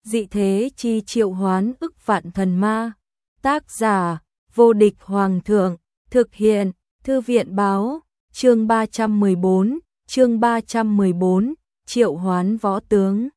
dị thế chi triệu hoán ức vạn thần ma. Tác giả, vô địch hoàng thượng, thực hiện, thư viện báo, chương 314, triệu hoán võ tướng.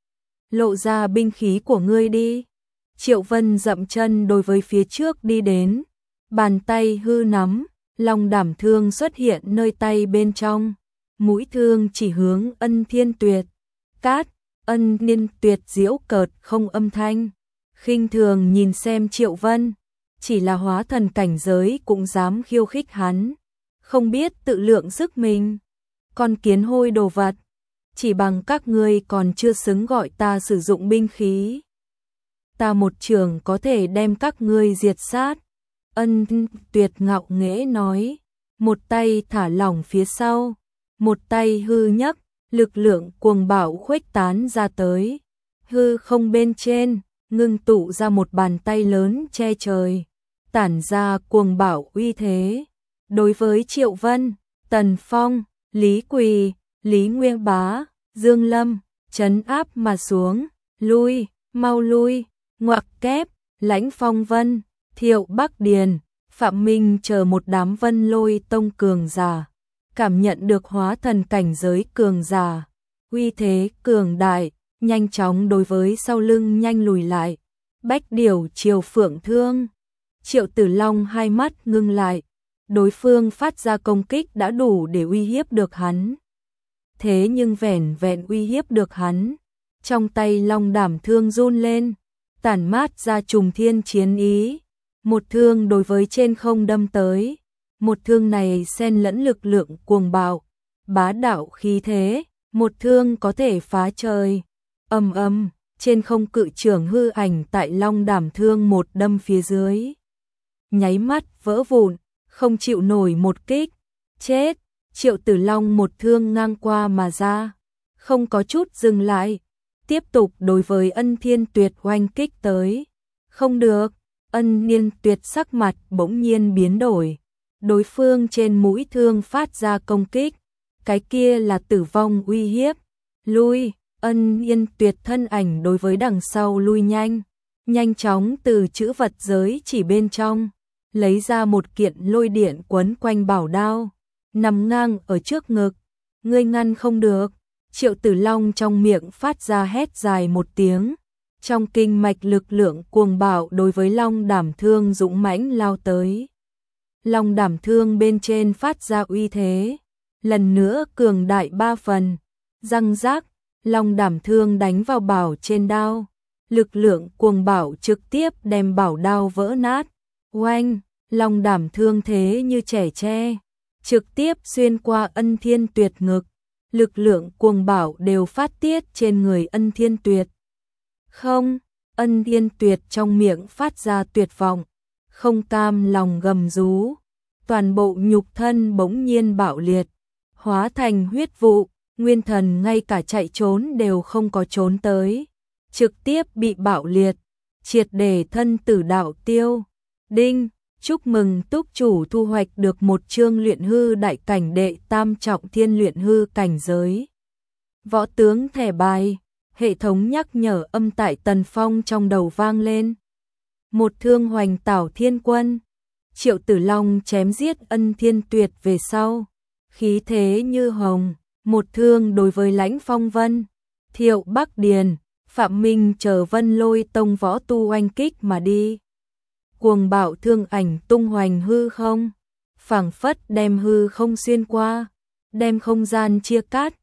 Lộ ra binh khí của ngươi đi. Triệu Vân dậm chân đối với phía trước đi đến, bàn tay hư nắm, long đảm thương xuất hiện nơi tay bên trong, mũi thương chỉ hướng Ân Thiên Tuyệt. Cát, Ân Thiên Tuyệt giễu cợt không âm thanh, khinh thường nhìn xem Triệu Vân, chỉ là hóa thần cảnh giới cũng dám khiêu khích hắn, không biết tự lượng sức mình. Con kiến hôi đồ vật, chỉ bằng các ngươi còn chưa xứng gọi ta sử dụng binh khí. Ta một trường có thể đem các ngươi diệt sát. Ân Tuyệt ngạo nghễ nói, một tay thả lỏng phía sau, một tay hư nhấc, lực lượng cuồng bạo khuếch tán ra tới. Hư không bên trên, ngưng tụ ra một bàn tay lớn che trời, tản ra cuồng bạo uy thế. Đối với Triệu Vân, Tần Phong, Lý Quỳ, Lý Nguyên Bá, Dương Lâm, trấn áp mà xuống, lui, mau lui, ngoặc kép, Lãnh Phong Vân, Thiệu Bắc Điền, Phạm Minh chờ một đám Vân Lôi tông cường giả, cảm nhận được hóa thần cảnh giới cường giả, uy thế cường đại, nhanh chóng đối với sau lưng nhanh lùi lại. Bách Điểu Triều Phượng Thương, Triệu Tử Long hai mắt ngưng lại, đối phương phát ra công kích đã đủ để uy hiếp được hắn. Thế nhưng vẻn vẹn uy hiếp được hắn, trong tay long đảm thương run lên, tản mát ra trùng thiên chiến ý, một thương đối với trên không đâm tới. Một thương này xen lẫn lực lượng cuồng bạo, bá đạo khí thế, một thương có thể phá trời. Ầm ầm, trên không cự trưởng hư ảnh tại long đảm thương một đâm phía dưới, nháy mắt vỡ vụn, không chịu nổi một kích. Chết. Triệu Tử Long một thương ngang qua mà ra, không có chút dừng lại, tiếp tục đối với Ân Thiên Tuyệt oanh kích tới. Không được. Ân Thiên Tuyệt sắc mặt bỗng nhiên biến đổi, đối phương trên mũi thương phát ra công kích, cái kia là tử vong uy hiếp. Lui. Ân Thiên Tuyệt thân ảnh đối với đằng sau lui nhanh chóng từ chữ vật giới chỉ bên trong lấy ra một kiện lôi điện quấn quanh bảo đao, nằm ngang ở trước ngực. Ngươi ngăn không được. Triệu Tử Long trong miệng phát ra hét dài một tiếng, trong kinh mạch lực lượng cuồng bạo đối với long đảm thương dũng mãnh lao tới. Long đảm thương bên trên phát ra uy thế, lần nữa cường đại 3 phần. Răng rác, long đảm thương đánh vào bảo trên đao, lực lượng cuồng bạo trực tiếp đem bảo đao vỡ nát. Oanh, long đảm thương thế như trẻ tre, trực tiếp xuyên qua Ân Thiên Tuyệt ngực, lực lượng cuồng bạo đều phát tiết trên người Ân Thiên Tuyệt. Không. Ân Thiên Tuyệt trong miệng phát ra tuyệt vọng, không cam lòng gầm rú, toàn bộ nhục thân bỗng nhiên bạo liệt, hóa thành huyết vụ, nguyên thần ngay cả chạy trốn đều không có trốn tới, trực tiếp bị bạo liệt, triệt để thân tử đạo tiêu. Đinh. Chúc mừng túc chủ thu hoạch được một chương luyện hư đại cảnh đệ tam trọng thiên luyện hư cảnh giới. Võ tướng thẻ bài, hệ thống nhắc nhở âm tại Tần Phong trong đầu vang lên. Một thương hoành tảo thiên quân, Triệu Tử Long chém giết Ân Thiên Tuyệt về sau, khí thế như hồng, một thương đối với Lãnh Phong Vân, Thiệu Bắc Điền, Phạm Minh chờ Vân Lôi tông võ tu oanh kích mà đi. Cuồng bạo thương ảnh tung hoành hư không, phảng phất đem hư không xuyên qua, đem không gian chia cắt.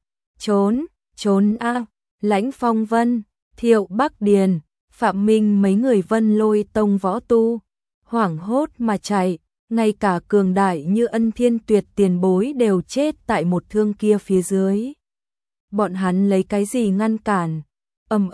Trốn a. Lãnh Phong Vân, Thiệu Bắc Điền, Phạm Minh mấy người Vân Lôi tông võ tu hoảng hốt mà chạy, ngay cả cường đại như Ân Thiên Tuyệt tiền bối đều chết tại một thương kia phía dưới. Bọn hắn lấy cái gì ngăn cản? Ầm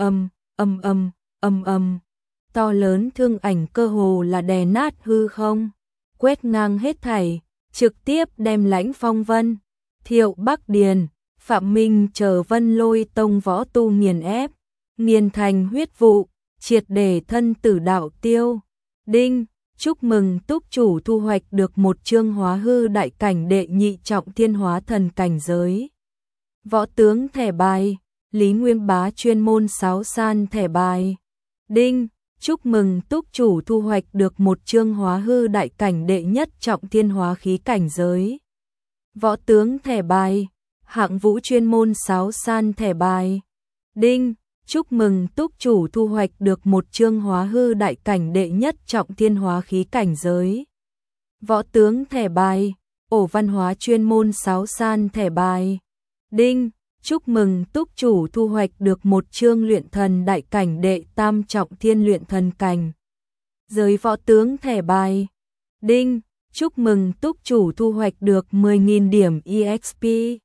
ầm, to lớn thương ảnh cơ hồ là đè nát hư không, quét ngang hết thảy, trực tiếp đem Lãnh Phong Vân, Thiệu Bắc Điền, Phạm Minh chờ Vân Lôi tông võ tu nghiền ép, nghiền thành huyết vụ, triệt để thân tử đạo tiêu. Đinh. Chúc mừng túc chủ thu hoạch được một chương hóa hư đại cảnh đệ nhị trọng thiên hóa thần cảnh giới. Võ tướng thẻ bài, Lý Nguyên Bá chuyên môn sáo san thẻ bài. Đinh, chúc mừng túc chủ thu hoạch được một chương hóa hư đại cảnh đệ nhất trọng thiên hóa khí cảnh giới. Võ tướng thẻ bài. Hạng Vũ chuyên môn sáo san thẻ bài. Đinh, chúc mừng túc chủ thu hoạch được một chương hóa hư đại cảnh đệ nhất trọng thiên hóa khí cảnh giới. Võ tướng thẻ bài. Ổ Văn Hóa chuyên môn sáo san thẻ bài. Đinh, chúc mừng túc chủ thu hoạch được một chương luyện thần đại cảnh đệ tam trọng thiên luyện thần cảnh giới. Võ tướng thẻ bài. Đinh, chúc mừng túc chủ thu hoạch được 10.000 điểm EXP.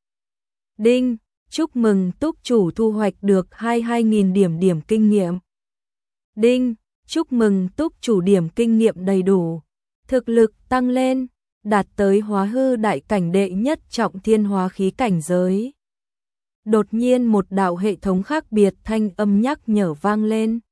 Đinh, chúc mừng túc chủ thu hoạch được 22.000 điểm kinh nghiệm. Đinh, chúc mừng túc chủ điểm kinh nghiệm đầy đủ. Thực lực tăng lên, đạt tới hóa hư đại cảnh đệ nhất trọng thiên hóa khí cảnh giới. Đột nhiên một đạo hệ thống khác biệt thanh âm nhắc nhở vang lên.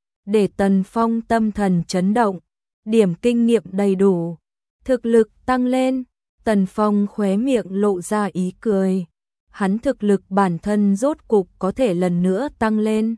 Để Tần Phong tâm thần chấn động, điểm kinh nghiệm đầy đủ, thực lực tăng lên, Tần Phong khóe miệng lộ ra ý cười. Hắn thực lực bản thân rốt cục có thể lần nữa tăng lên.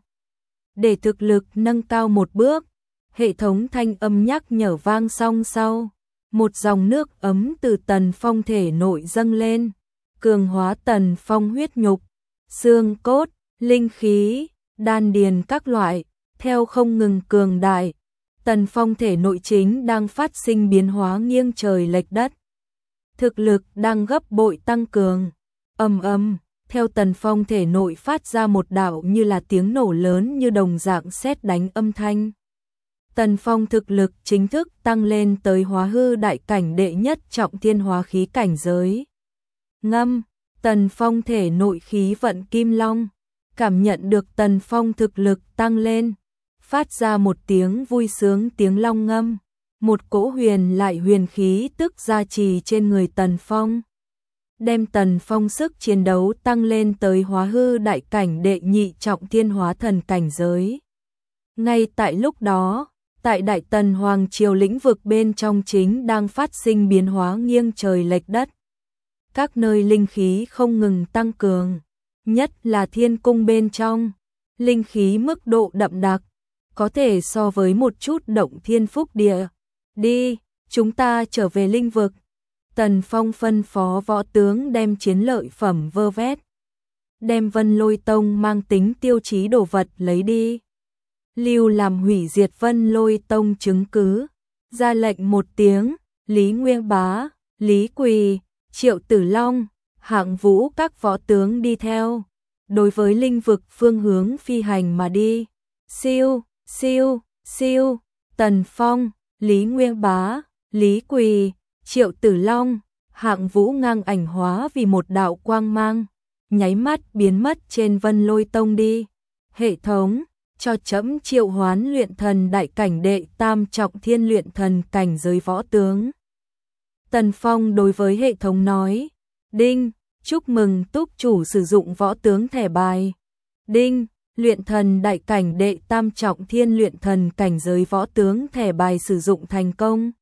Để thực lực nâng cao một bước, hệ thống thanh âm nhắc nhở vang xong sau. Một dòng nước ấm từ Tần Phong thể nội dâng lên, cường hóa Tần Phong huyết nhục, xương cốt, linh khí, đan điền các loại, theo không ngừng cường đại. Tần Phong thể nội chính đang phát sinh biến hóa nghiêng trời lệch đất. Thực lực đang gấp bội tăng cường. Ầm ầm, theo Tần Phong thể nội phát ra một đạo như là tiếng nổ lớn như đồng dạng sét đánh âm thanh. Tần Phong thực lực chính thức tăng lên tới hóa hư đại cảnh đệ nhất trọng thiên hóa khí cảnh giới. Ngâm, Tần Phong thể nội khí vận kim long, cảm nhận được Tần Phong thực lực tăng lên, phát ra một tiếng vui sướng tiếng long ngâm, một cỗ huyền lại huyền khí tức gia trì trên người Tần Phong, đem Tần Phong sức chiến đấu tăng lên tới hóa hư đại cảnh đệ nhị trọng thiên hóa thần cảnh giới. Ngay tại lúc đó, tại Đại Tần Hoàng Triều lĩnh vực bên trong chính đang phát sinh biến hóa nghiêng trời lệch đất. Các nơi linh khí không ngừng tăng cường, nhất là thiên cung bên trong, linh khí mức độ đậm đặc, có thể so với một chút động thiên phúc địa. Đi, chúng ta trở về linh vực. Tần Phong phân phó võ tướng đem chiến lợi phẩm vơ vét, đem Vân Lôi Tông mang tính tiêu chí đồ vật lấy đi. Lưu làm hủy diệt Vân Lôi Tông chứng cứ, ra lệnh một tiếng, Lý Nguyên Bá, Lý Quỳ, Triệu Tử Long, Hạng Vũ các võ tướng đi theo, đối với linh vực phương hướng phi hành mà đi. Siêu, siêu, siêu, Tần Phong, Lý Nguyên Bá, Lý Quỳ, Triệu Tử Long, Hạng Vũ ngang ảnh hóa vì một đạo quang mang, nháy mắt biến mất trên Vân Lôi Tông đi. Hệ thống, cho trẫm triệu hoán luyện thần đại cảnh đệ tam trọng thiên luyện thần cảnh giới võ tướng. Tần Phong đối với hệ thống nói. Đinh, chúc mừng túc chủ sử dụng võ tướng thẻ bài. Đinh, luyện thần đại cảnh đệ tam trọng thiên luyện thần cảnh giới võ tướng thẻ bài sử dụng thành công.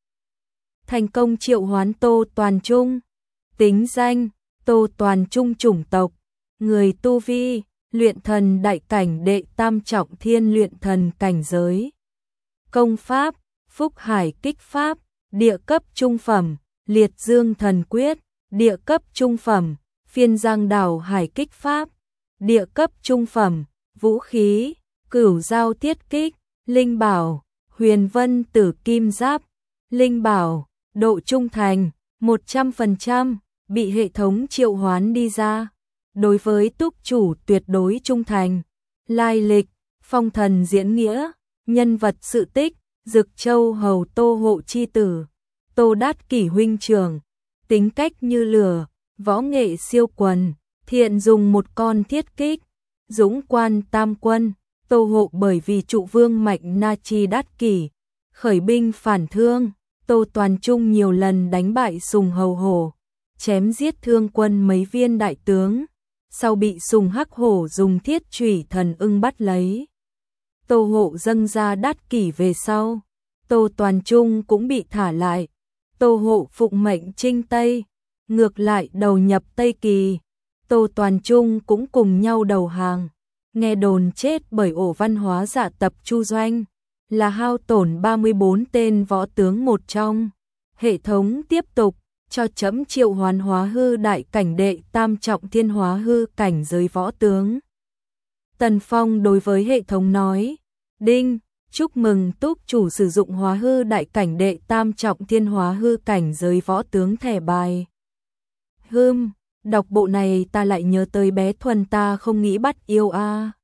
Thành công triệu hoán Tô Toàn Trung. Tính danh, Tô Toàn Trung chủng tộc, người tu vi, luyện thần đại cảnh đệ tam trọng thiên luyện thần cảnh giới. Công pháp, Phúc Hải Kích Pháp, địa cấp trung phẩm, Liệt Dương Thần Quyết, địa cấp trung phẩm, Phiên Giang Đảo Hải Kích Pháp, địa cấp trung phẩm, vũ khí, Cửu Giao Thiết Kích, linh bảo, Huyền Vân Tử Kim Giáp, linh bảo, độ trung thành, 100%, bị hệ thống triệu hoán đi ra. Đối với túc chủ tuyệt đối trung thành. Lai lịch, phong thần diễn nghĩa, nhân vật sự tích, Dực Châu Hầu Tô Hộ chi tử, Tô Đát Kỷ huynh trưởng, tính cách như lửa, võ nghệ siêu quần, thiện dùng một con thiết kích, dũng quan tam quân, Tô Hộ bởi vì trụ vương Mạch Na Chi Đát Kỷ, khởi binh phản thương, Tô Toàn Trung nhiều lần đánh bại Sùng Hầu Hổ, chém giết thương quân mấy viên đại tướng, sau bị Sùng Hắc Hổ dùng thiết chủy thần ưng bắt lấy. Tô Hộ dâng ra Đát Kỷ về sau, Tô Toàn Trung cũng bị thả lại. Tô Hộ phụng mệnh chinh Tây, ngược lại đầu nhập Tây Kỳ, Tô Toàn Trung cũng cùng nhau đầu hàng. nghe đồn chết bởi ổ văn hóa dạ tập Chu Doanh, là hao tổn 34 tên võ tướng một trong. Hệ thống tiếp tục, cho trẫm triệu hoán hóa hư đại cảnh đệ tam trọng thiên hóa hư cảnh giới võ tướng. Tần Phong đối với hệ thống nói, đinh, chúc mừng túc chủ sử dụng hóa hư đại cảnh đệ tam trọng thiên hóa hư cảnh giới võ tướng thẻ bài. Đọc bộ này ta lại nhớ tới bé Thuần ta không nghĩ bắt yêu a.